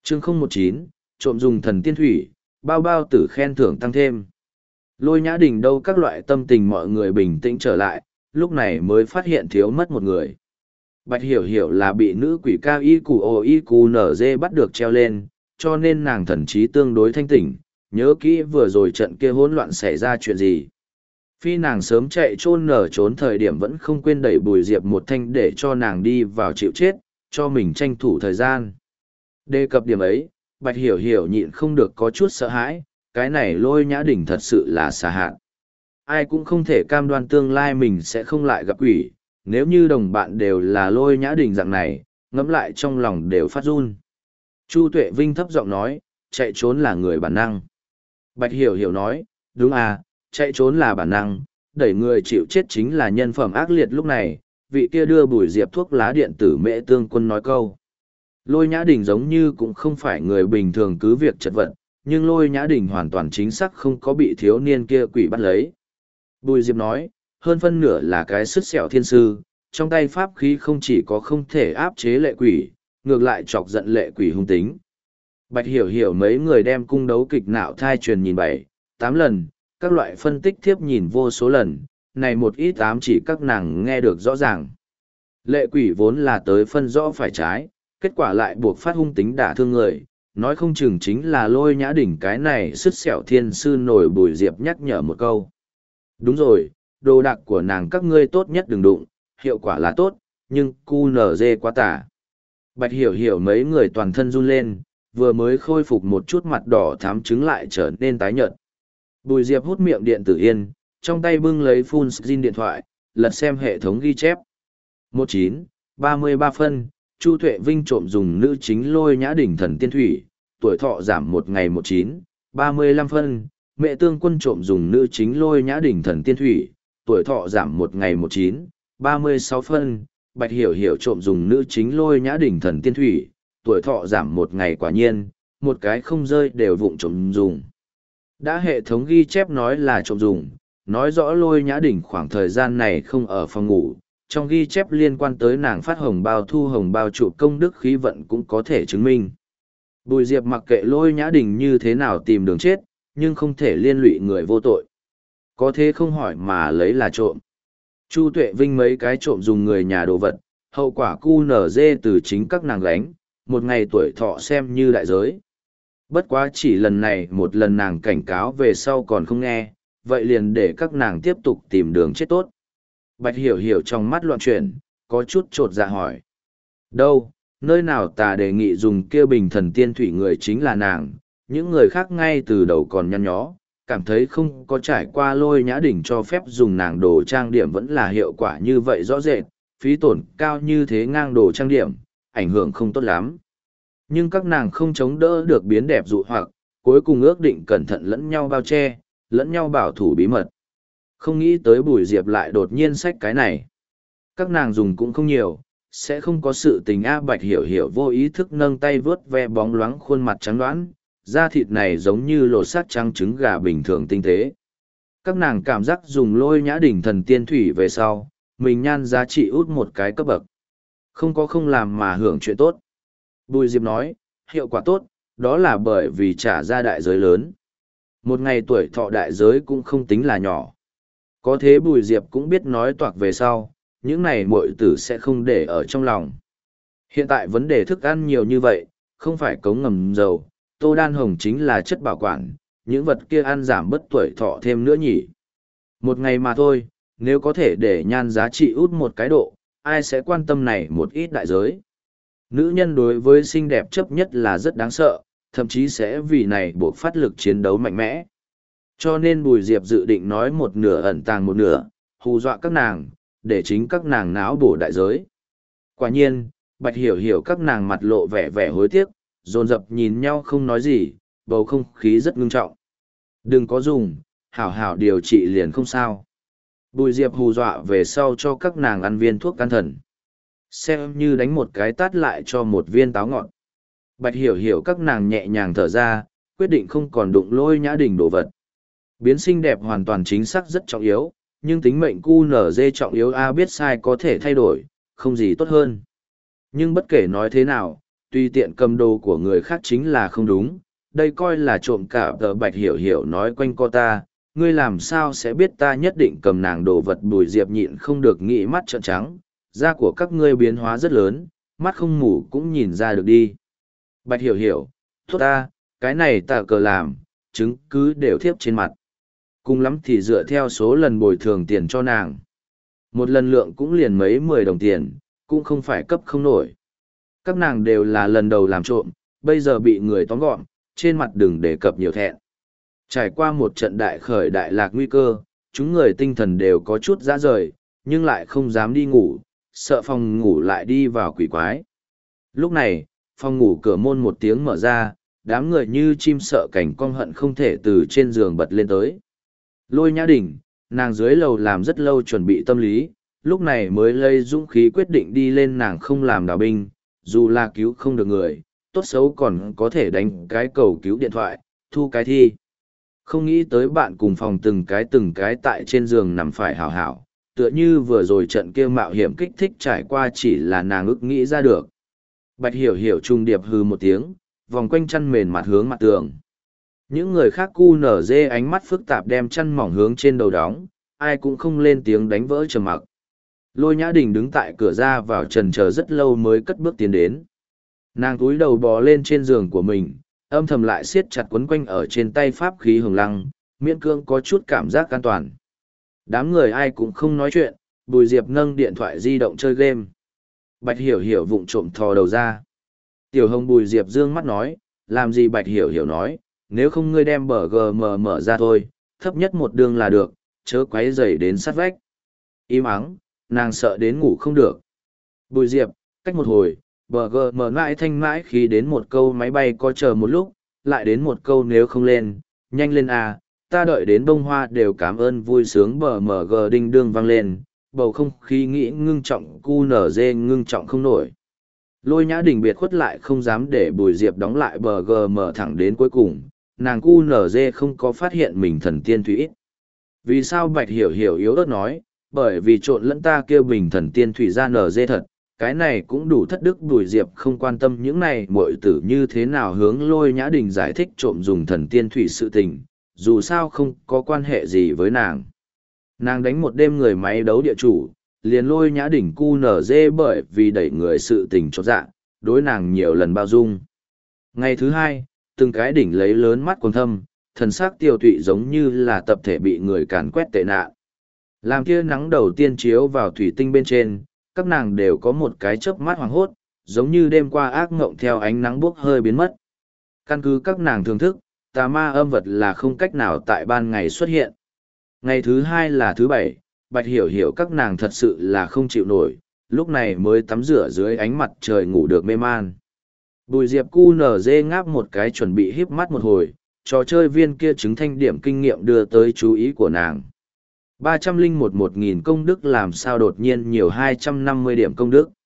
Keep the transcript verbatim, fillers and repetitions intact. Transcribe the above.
chương không một chín, trộm dùng thần tiên thủy, bao bao tử khen thưởng tăng thêm. Lôi Nhã Đình đâu các loại tâm tình mọi người bình tĩnh trở lại, lúc này mới phát hiện thiếu mất một người. Bạch Hiểu Hiểu là bị nữ quỷ cao y cù ô y cù nở dê bắt được treo lên, cho nên nàng thần trí tương đối thanh tỉnh, nhớ kỹ vừa rồi trận kia hỗn loạn xảy ra chuyện gì. Phi nàng sớm chạy trôn nở trốn thời điểm vẫn không quên đẩy Bùi Diệp một thanh để cho nàng đi vào chịu chết, cho mình tranh thủ thời gian. Đề cập điểm ấy, Bạch Hiểu Hiểu nhịn không được có chút sợ hãi, cái này Lôi Nhã Đình thật sự là xà hạn. Ai cũng không thể cam đoan tương lai mình sẽ không lại gặp quỷ, nếu như đồng bạn đều là Lôi Nhã Đình dạng này, ngẫm lại trong lòng đều phát run. Chu Tuệ Vinh thấp giọng nói, chạy trốn là người bản năng. Bạch Hiểu Hiểu nói, đúng à, chạy trốn là bản năng, đẩy người chịu chết chính là nhân phẩm ác liệt. Lúc này, vị kia đưa Bùi Diệp thuốc lá điện tử Mễ Tương Quân nói câu. Lôi Nhã Đình giống như cũng không phải người bình thường cứ việc chật vật, nhưng Lôi Nhã Đình hoàn toàn chính xác không có bị thiếu niên kia quỷ bắt lấy. Bùi Diệp nói, hơn phân nửa là cái sứt sẹo thiên sư, trong tay pháp khí không chỉ có không thể áp chế lệ quỷ, ngược lại chọc giận lệ quỷ hung tính. Bạch Hiểu Hiểu mấy người đem cung đấu kịch nạo thai truyền nhìn bảy, tám lần, các loại phân tích thiếp nhìn vô số lần, này một ít ám chỉ các nàng nghe được rõ ràng. Lệ quỷ vốn là tới phân rõ phải trái, kết quả lại buộc phát hung tính đả thương người, nói không chừng chính là Lôi Nhã Đình cái này sứt sẹo thiên sư nổi. Bùi Diệp nhắc nhở một câu. Đúng rồi, đồ đạc của nàng các ngươi tốt nhất đừng đụng, hiệu quả là tốt, nhưng cu nở dê quá tả. Bạch Hiểu Hiểu mấy người toàn thân run lên, vừa mới khôi phục một chút mặt đỏ thắm trứng lại trở nên tái nhợt. Bùi Diệp hút miệng điện tử yên, trong tay bưng lấy phun zin điện thoại, lật xem hệ thống ghi chép. một chín, ba mươi ba phân, Chu Tuệ Vinh trộm dùng nữ chính Lôi Nhã Đình thần tiên thủy, tuổi thọ giảm một ngày một chín, ba mươi lăm phân, Mẹ Tương Quân trộm dùng nữ chính Lôi Nhã Đình thần tiên thủy, tuổi thọ giảm một ngày một chín, ba mươi sáu phân, Bạch Hiểu Hiểu trộm dùng nữ chính Lôi Nhã Đình thần tiên thủy, tuổi thọ giảm một ngày. Quả nhiên, một cái không rơi đều vụng trộm dùng. Đã hệ thống ghi chép nói là trộm dùng, nói rõ Lôi Nhã Đình khoảng thời gian này không ở phòng ngủ, trong ghi chép liên quan tới nàng phát hồng bao thu hồng bao trụ công đức khí vận cũng có thể chứng minh. Bùi Diệp mặc kệ Lôi Nhã Đình như thế nào tìm đường chết, nhưng không thể liên lụy người vô tội. Có thế không hỏi mà lấy là trộm. Chu Tuệ Vinh mấy cái trộm dùng người nhà đồ vật, hậu quả cu nở dê từ chính các nàng gánh, một ngày tuổi thọ xem như đại giới. Bất quá chỉ lần này một lần nàng cảnh cáo về sau còn không nghe, vậy liền để các nàng tiếp tục tìm đường chết tốt. Bạch Hiểu Hiểu trong mắt loạn chuyển, có chút trột dạ hỏi. Đâu, nơi nào ta đề nghị dùng kia bình thần tiên thủy người chính là nàng, những người khác ngay từ đầu còn nhăn nhó, cảm thấy không có trải qua Lôi Nhã Đình cho phép dùng nàng đồ trang điểm vẫn là hiệu quả như vậy rõ rệt, phí tổn cao như thế ngang đồ trang điểm, ảnh hưởng không tốt lắm. Nhưng các nàng không chống đỡ được biến đẹp dụ hoặc, cuối cùng ước định cẩn thận lẫn nhau bao che, lẫn nhau bảo thủ bí mật. Không nghĩ tới Bùi Diệp lại đột nhiên xách cái này. Các nàng dùng cũng không nhiều, sẽ không có sự tình. A Bạch Hiểu Hiểu vô ý thức nâng tay vớt ve bóng loáng khuôn mặt trắng đoán, da thịt này giống như lột xác trắng trứng gà bình thường tinh tế. Các nàng cảm giác dùng Lôi Nhã Đình thần tiên thủy về sau, mình nhan giá trị út một cái cấp bậc. Không có không làm mà hưởng chuyện tốt. Bùi Diệp nói, hiệu quả tốt, đó là bởi vì trả ra đại giới lớn. Một ngày tuổi thọ đại giới cũng không tính là nhỏ. Có thế Bùi Diệp cũng biết nói toạc về sau, những này muội tử sẽ không để ở trong lòng. Hiện tại vấn đề thức ăn nhiều như vậy, không phải cống ngầm dầu, tô đan hồng chính là chất bảo quản, những vật kia ăn giảm bất tuổi thọ thêm nữa nhỉ. Một ngày mà thôi, nếu có thể để nhan giá trị út một cái độ, ai sẽ quan tâm này một ít đại giới. Nữ nhân đối với xinh đẹp chấp nhất là rất đáng sợ, thậm chí sẽ vì này buộc phát lực chiến đấu mạnh mẽ. Cho nên Bùi Diệp dự định nói một nửa ẩn tàng một nửa, hù dọa các nàng, để chính các nàng náo bổ đại giới. Quả nhiên, Bạch Hiểu Hiểu các nàng mặt lộ vẻ vẻ hối tiếc, dồn dập nhìn nhau không nói gì, bầu không khí rất ngưng trọng. Đừng có dùng, hảo hảo điều trị liền không sao. Bùi Diệp hù dọa về sau cho các nàng ăn viên thuốc can thần. Xem như đánh một cái tát lại cho một viên táo ngọt. Bạch Hiểu Hiểu các nàng nhẹ nhàng thở ra, quyết định không còn đụng Lôi Nhã Đình đồ vật. Biến xinh đẹp hoàn toàn chính xác rất trọng yếu, nhưng tính mệnh cu nở dê trọng yếu a biết sai có thể thay đổi, không gì tốt hơn. Nhưng bất kể nói thế nào, tùy tiện cầm đồ của người khác chính là không đúng, đây coi là trộm cả. Tờ Bạch Hiểu Hiểu nói quanh co ta, ngươi làm sao sẽ biết ta nhất định cầm nàng đồ vật. Bùi Diệp nhịn không được nghĩ mắt trợn trắng, da của các ngươi biến hóa rất lớn, mắt không mù cũng nhìn ra được đi. Bạch Hiểu Hiểu, tốt ta, cái này ta cờ làm, chứng cứ đều thiếp trên mặt. Cùng lắm thì dựa theo số lần bồi thường tiền cho nàng. Một lần lượng cũng liền mấy mười đồng tiền, cũng không phải cấp không nổi. Các nàng đều là lần đầu làm trộm, bây giờ bị người tóm gọn, trên mặt đừng đề cập nhiều thẹn. Trải qua một trận đại khởi đại lạc nguy cơ, chúng người tinh thần đều có chút rã rời, nhưng lại không dám đi ngủ, sợ phòng ngủ lại đi vào quỷ quái. Lúc này, phòng ngủ cửa môn một tiếng mở ra, đám người như chim sợ cảnh cong hận không thể từ trên giường bật lên tới. Lôi Nhã Đình, nàng dưới lầu làm rất lâu chuẩn bị tâm lý, lúc này mới lấy dũng khí quyết định đi lên. Nàng không làm đào binh, dù là cứu không được người, tốt xấu còn có thể đánh cái cầu cứu điện thoại, thu cái thi. Không nghĩ tới bạn cùng phòng từng cái từng cái tại trên giường nằm phải hảo hảo, tựa như vừa rồi trận kia mạo hiểm kích thích trải qua chỉ là nàng ức nghĩ ra được. Bạch Hiểu Hiểu trung điệp hừ một tiếng, vòng quanh chăn mền mặt hướng mặt tường. Những người khác cu nở dê ánh mắt phức tạp đem chăn mỏng hướng trên đầu đóng, ai cũng không lên tiếng đánh vỡ trầm mặc. Lôi Nhã Đình đứng tại cửa ra vào trần chờ rất lâu mới cất bước tiến đến. Nàng cúi đầu bò lên trên giường của mình, âm thầm lại siết chặt quấn quanh ở trên tay pháp khí hồng lăng, miễn cương có chút cảm giác an toàn. Đám người ai cũng không nói chuyện, Bùi Diệp nâng điện thoại di động chơi game. Bạch Hiểu Hiểu vụng trộm thò đầu ra. Tiểu Hồng. Bùi Diệp dương mắt nói, làm gì? Bạch Hiểu Hiểu nói, nếu không ngươi đem bờ gờ mờ mở ra thôi, thấp nhất một đường là được, chớ quấy rầy đến sát vách. Im ắng, nàng sợ đến ngủ không được. Bùi Diệp, cách một hồi, bờ gờ mờ mãi thanh mãi khi đến một câu máy bay có chờ một lúc, lại đến một câu nếu không lên, nhanh lên à, ta đợi đến bông hoa đều cảm ơn vui sướng. Bờ mờ gờ đinh đương vang lên, bầu không khí nghĩ ngưng trọng cu nở dê ngưng trọng không nổi. Lôi Nhã Đình biệt khuất lại không dám để Bùi Diệp đóng lại bờ gờ mở thẳng đến cuối cùng, nàng cu nở dê không có phát hiện mình thần tiên thủy ít. Vì sao? Bạch Hiểu Hiểu yếu ớt nói, bởi vì trộn lẫn ta kêu bình thần tiên thủy ra nở dê thật, cái này cũng đủ thất đức. Bùi Diệp không quan tâm những này muội tử như thế nào hướng Lôi Nhã Đình giải thích trộm dùng thần tiên thủy sự tình, dù sao không có quan hệ gì với nàng. Nàng đánh một đêm người máy đấu địa chủ, liền Lôi Nhã Đình cu nở dê bởi vì đẩy người sự tình cho dạ, đối nàng nhiều lần bao dung. Ngày thứ hai, từng cái đỉnh lấy lớn mắt quần thâm, thần sắc tiêu tụy giống như là tập thể bị người càn quét tệ nạn. Làm kia nắng đầu tiên chiếu vào thủy tinh bên trên, các nàng đều có một cái chớp mắt hoàng hốt, giống như đêm qua ác ngộng theo ánh nắng bốc hơi biến mất. Căn cứ các nàng thưởng thức, tà ma âm vật là không cách nào tại ban ngày xuất hiện. Ngày thứ hai là thứ bảy, Bạch Hiểu Hiểu các nàng thật sự là không chịu nổi, lúc này mới tắm rửa dưới ánh mặt trời ngủ được mê man. Bùi Diệp cu nở dê ngáp một cái chuẩn bị híp mắt một hồi, trò chơi viên kia chứng thanh điểm kinh nghiệm đưa tới chú ý của nàng. ba trăm linh một một nghìn công đức làm sao đột nhiên nhiều hai trăm năm mươi điểm công đức.